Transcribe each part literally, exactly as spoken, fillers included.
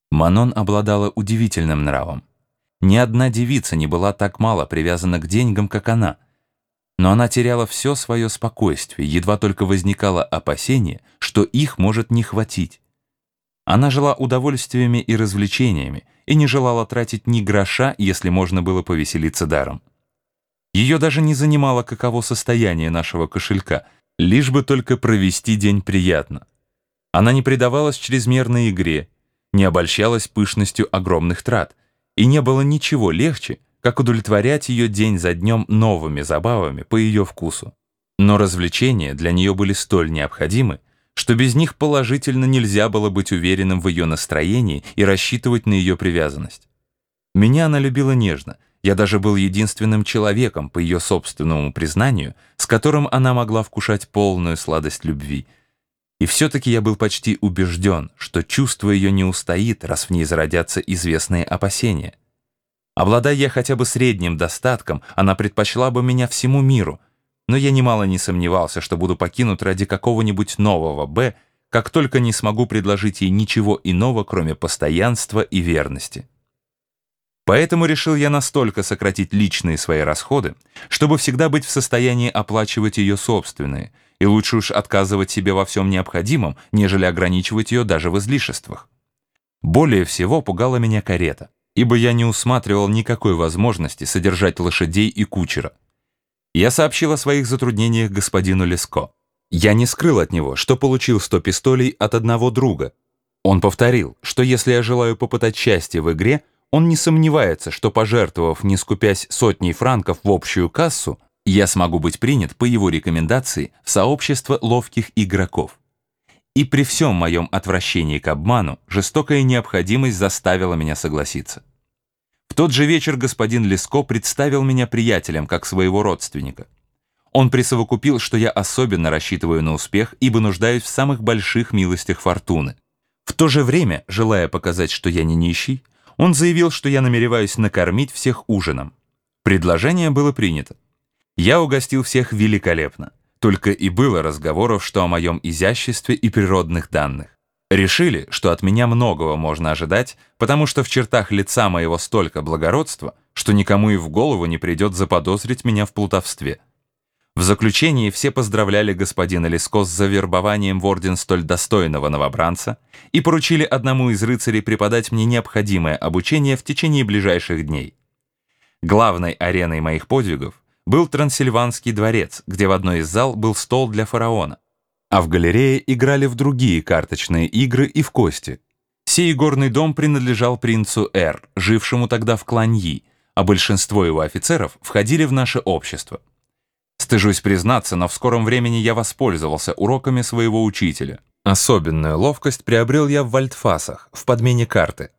Манон обладала удивительным нравом. Ни одна девица не была так мало привязана к деньгам, как она. Но она теряла все свое спокойствие, едва только возникало опасение, что их может не хватить. Она жила удовольствиями и развлечениями и не желала тратить ни гроша, если можно было повеселиться даром. Ее даже не занимало, каково состояние нашего кошелька, лишь бы только провести день приятно. Она не предавалась чрезмерной игре, не обольщалась пышностью огромных трат, и не было ничего легче, как удовлетворять ее день за днем новыми забавами по ее вкусу. Но развлечения для нее были столь необходимы, что без них положительно нельзя было быть уверенным в ее настроении и рассчитывать на ее привязанность. Меня она любила нежно, я даже был единственным человеком, по ее собственному признанию, с которым она могла вкушать полную сладость любви. И все-таки я был почти убежден, что чувство ее не устоит, раз в ней зародятся известные опасения. Обладая я хотя бы средним достатком, она предпочла бы меня всему миру, но я немало не сомневался, что буду покинут ради какого-нибудь нового «Б», как только не смогу предложить ей ничего иного, кроме постоянства и верности. Поэтому решил я настолько сократить личные свои расходы, чтобы всегда быть в состоянии оплачивать ее собственные, и лучше уж отказывать себе во всем необходимом, нежели ограничивать ее даже в излишествах. Более всего пугала меня карета, ибо я не усматривал никакой возможности содержать лошадей и кучера. Я сообщил о своих затруднениях господину Леско. Я не скрыл от него, что получил сто пистолей от одного друга. Он повторил, что если я желаю попытать счастье в игре, он не сомневается, что, пожертвовав, не скупясь сотней франков в общую кассу, я смогу быть принят по его рекомендации в сообщество ловких игроков. И при всем моем отвращении к обману, жестокая необходимость заставила меня согласиться. В тот же вечер господин Леско представил меня приятелям как своего родственника. Он присовокупил, что я особенно рассчитываю на успех, ибо нуждаюсь в самых больших милостях фортуны. В то же время, желая показать, что я не нищий, он заявил, что я намереваюсь накормить всех ужином. Предложение было принято. Я угостил всех великолепно. Только и было разговоров, что о моем изяществе и природных данных. Решили, что от меня многого можно ожидать, потому что в чертах лица моего столько благородства, что никому и в голову не придет заподозрить меня в плутовстве. В заключении все поздравляли господина Леско с завербованием в орден столь достойного новобранца и поручили одному из рыцарей преподать мне необходимое обучение в течение ближайших дней. Главной ареной моих подвигов был Трансильванский дворец, где в одной из зал был стол для фараона, а в галерее играли в другие карточные игры и в кости. Сей горный дом принадлежал принцу Р, жившему тогда в Кланьи, а большинство его офицеров входили в наше общество. Стыжусь признаться, но в скором времени я воспользовался уроками своего учителя. Особенную ловкость приобрел я в вольтфасах, в подмене карты.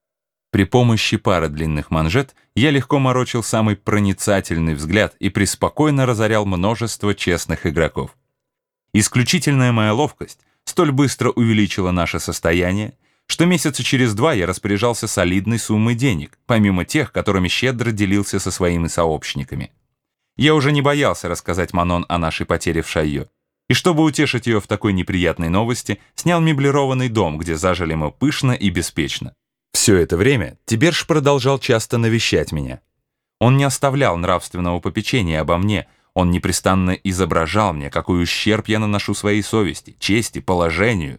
При помощи пары длинных манжет я легко морочил самый проницательный взгляд и преспокойно разорял множество честных игроков. Исключительная моя ловкость столь быстро увеличила наше состояние, что месяца через два я распоряжался солидной суммой денег, помимо тех, которыми щедро делился со своими сообщниками. Я уже не боялся рассказать Манон о нашей потере в Шайо, и чтобы утешить ее в такой неприятной новости, снял меблированный дом, где зажили мы пышно и беспечно. Все это время Тиберж продолжал часто навещать меня. Он не оставлял нравственного попечения обо мне, он непрестанно изображал мне, какой ущерб я наношу своей совести, чести, положению.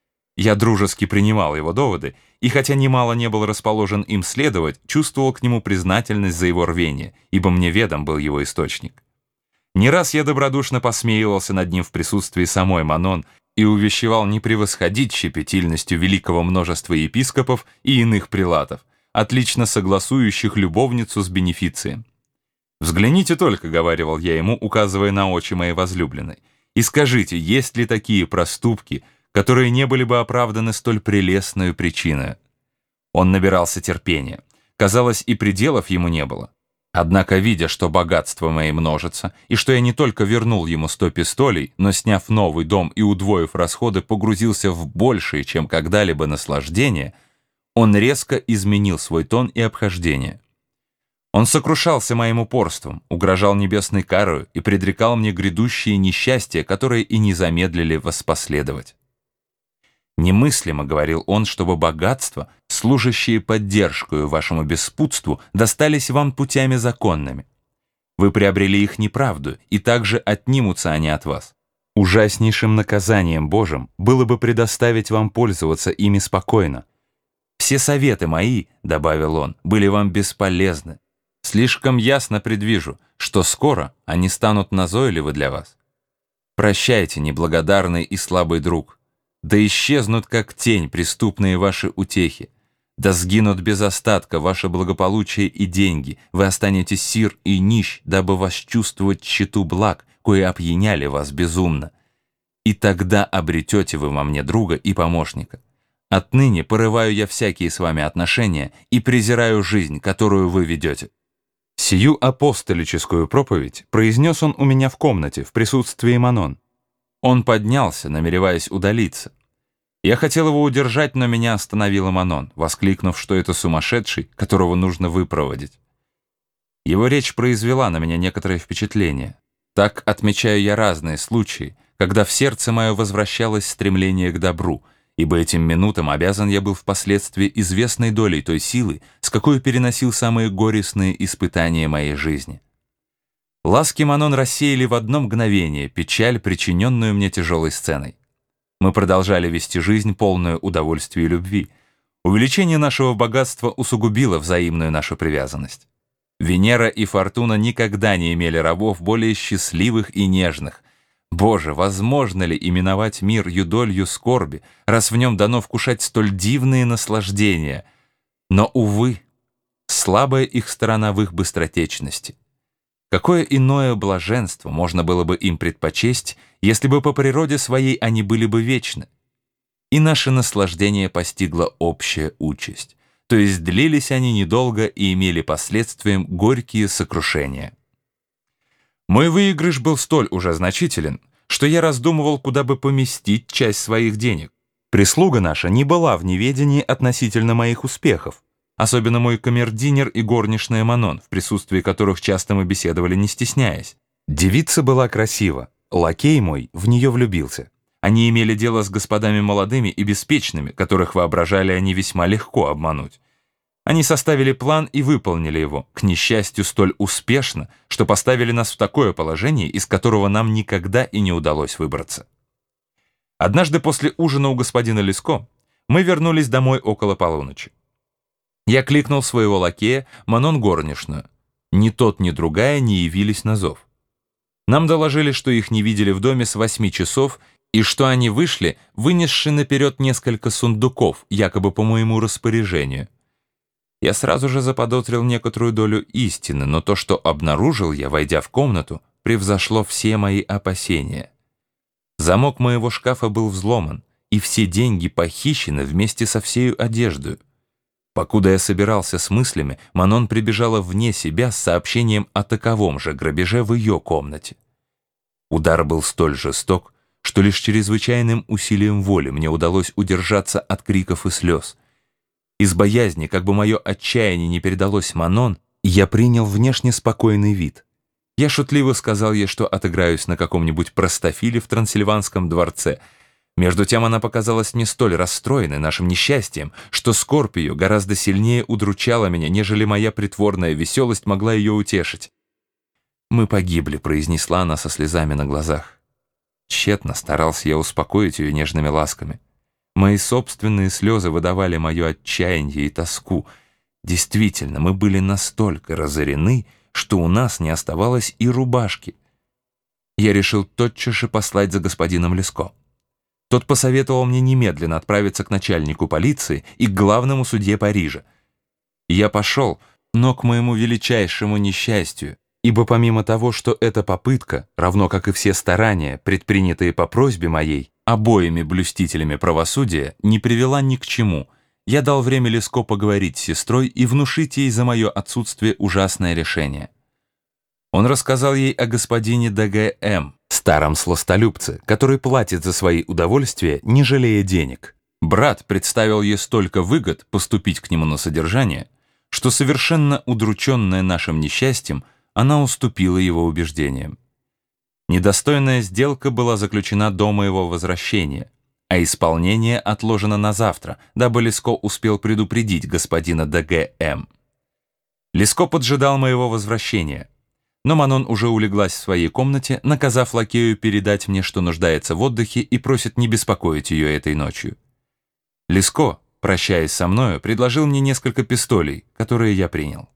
Я дружески принимал его доводы, и хотя немало не был расположен им следовать, чувствовал к нему признательность за его рвение, ибо мне ведом был его источник. Не раз я добродушно посмеивался над ним в присутствии самой Манон и увещевал не превосходить щепетильностью великого множества епископов и иных прелатов, отлично согласующих любовницу с бенефицием. «Взгляните только», — говаривал я ему, указывая на очи моей возлюбленной, «и скажите, есть ли такие проступки, которые не были бы оправданы столь прелестной причиной». Он набирался терпения. Казалось, и пределов ему не было. Однако, видя, что богатство мои множится, и что я не только вернул ему сто пистолей, но, сняв новый дом и удвоив расходы, погрузился в большее, чем когда-либо наслаждение, он резко изменил свой тон и обхождение. Он сокрушался моим упорством, угрожал небесной карою и предрекал мне грядущие несчастья, которые и не замедлили воспоследовать. «Немыслимо, — говорил он, — чтобы богатство служащие поддержкою вашему беспутству, достались вам путями законными. Вы приобрели их неправду, и также отнимутся они от вас. Ужаснейшим наказанием Божьим было бы предоставить вам пользоваться ими спокойно. Все советы мои, — добавил он, — были вам бесполезны. Слишком ясно предвижу, что скоро они станут назойливы для вас. Прощайте, неблагодарный и слабый друг. Да исчезнут, как тень, преступные ваши утехи. Да сгинут без остатка ваше благополучие и деньги. Вы останетесь сир и нищ, дабы восчувствовать тщету благ, кое опьяняли вас безумно. И тогда обретете вы во мне друга и помощника. Отныне порываю я всякие с вами отношения и презираю жизнь, которую вы ведете». Сию апостолическую проповедь произнес он у меня в комнате в присутствии Манон. Он поднялся, намереваясь удалиться. Я хотел его удержать, но меня остановила Манон, воскликнув, что это сумасшедший, которого нужно выпроводить. Его речь произвела на меня некоторое впечатление. Так отмечаю я разные случаи, когда в сердце мое возвращалось стремление к добру, ибо этим минутам обязан я был впоследствии известной долей той силы, с какой переносил самые горестные испытания моей жизни. Ласки Манон рассеяли в одно мгновение печаль, причиненную мне тяжелой сценой. Мы продолжали вести жизнь, полную удовольствия и любви. Увеличение нашего богатства усугубило взаимную нашу привязанность. Венера и Фортуна никогда не имели рабов более счастливых и нежных. Боже, возможно ли именовать мир юдолью скорби, раз в нем дано вкушать столь дивные наслаждения? Но, увы, слабая их сторона в их быстротечности. Какое иное блаженство можно было бы им предпочесть, если бы по природе своей они были бы вечны? И наше наслаждение постигло общая участь, то есть длились они недолго и имели последствием горькие сокрушения. Мой выигрыш был столь уже значителен, что я раздумывал, куда бы поместить часть своих денег. Прислуга наша не была в неведении относительно моих успехов, особенно мой камердинер и горничная Манон, в присутствии которых часто мы беседовали, не стесняясь. Девица была красива, лакей мой в нее влюбился. Они имели дело с господами молодыми и беспечными, которых воображали они весьма легко обмануть. Они составили план и выполнили его, к несчастью, столь успешно, что поставили нас в такое положение, из которого нам никогда и не удалось выбраться. Однажды после ужина у господина Леско мы вернулись домой около полуночи. Я кликнул своего лакея, Манон горничную. Ни тот, ни другая не явились на зов. Нам доложили, что их не видели в доме с восьми часов и что они вышли, вынесши наперед несколько сундуков, якобы по моему распоряжению. Я сразу же заподозрил некоторую долю истины, но то, что обнаружил я, войдя в комнату, превзошло все мои опасения. Замок моего шкафа был взломан, и все деньги похищены вместе со всею одеждой. Покуда я собирался с мыслями, Манон прибежала вне себя с сообщением о таковом же грабеже в ее комнате. Удар был столь жесток, что лишь чрезвычайным усилием воли мне удалось удержаться от криков и слез. Из боязни, как бы мое отчаяние не передалось Манон, я принял внешне спокойный вид. Я шутливо сказал ей, что отыграюсь на каком-нибудь простофиле в Трансильванском дворце. Между тем она показалась мне столь расстроенной нашим несчастьем, что скорбь ее гораздо сильнее удручала меня, нежели моя притворная веселость могла ее утешить. «Мы погибли», — произнесла она со слезами на глазах. Тщетно старался я успокоить ее нежными ласками. Мои собственные слезы выдавали мое отчаяние и тоску. Действительно, мы были настолько разорены, что у нас не оставалось и рубашки. Я решил тотчас же послать за господином Леско. Тот посоветовал мне немедленно отправиться к начальнику полиции и к главному судье Парижа. Я пошел, но к моему величайшему несчастью, ибо помимо того, что эта попытка, равно как и все старания, предпринятые по просьбе моей, обоими блюстителями правосудия, не привела ни к чему, я дал время Леско поговорить с сестрой и внушить ей за мое отсутствие ужасное решение. Он рассказал ей о господине Д.Г.М., старом сластолюбце, который платит за свои удовольствия, не жалея денег. Брат представил ей столько выгод поступить к нему на содержание, что, совершенно удрученная нашим несчастьем, она уступила его убеждениям. Недостойная сделка была заключена до моего возвращения. а исполнение отложено на завтра, дабы Леско успел предупредить господина де Г М. Леско поджидал моего возвращения, но Манон уже улеглась в своей комнате, наказав лакею передать мне, что нуждается в отдыхе и просит не беспокоить ее этой ночью. Леско, прощаясь со мною, предложил мне несколько пистолей, которые я принял.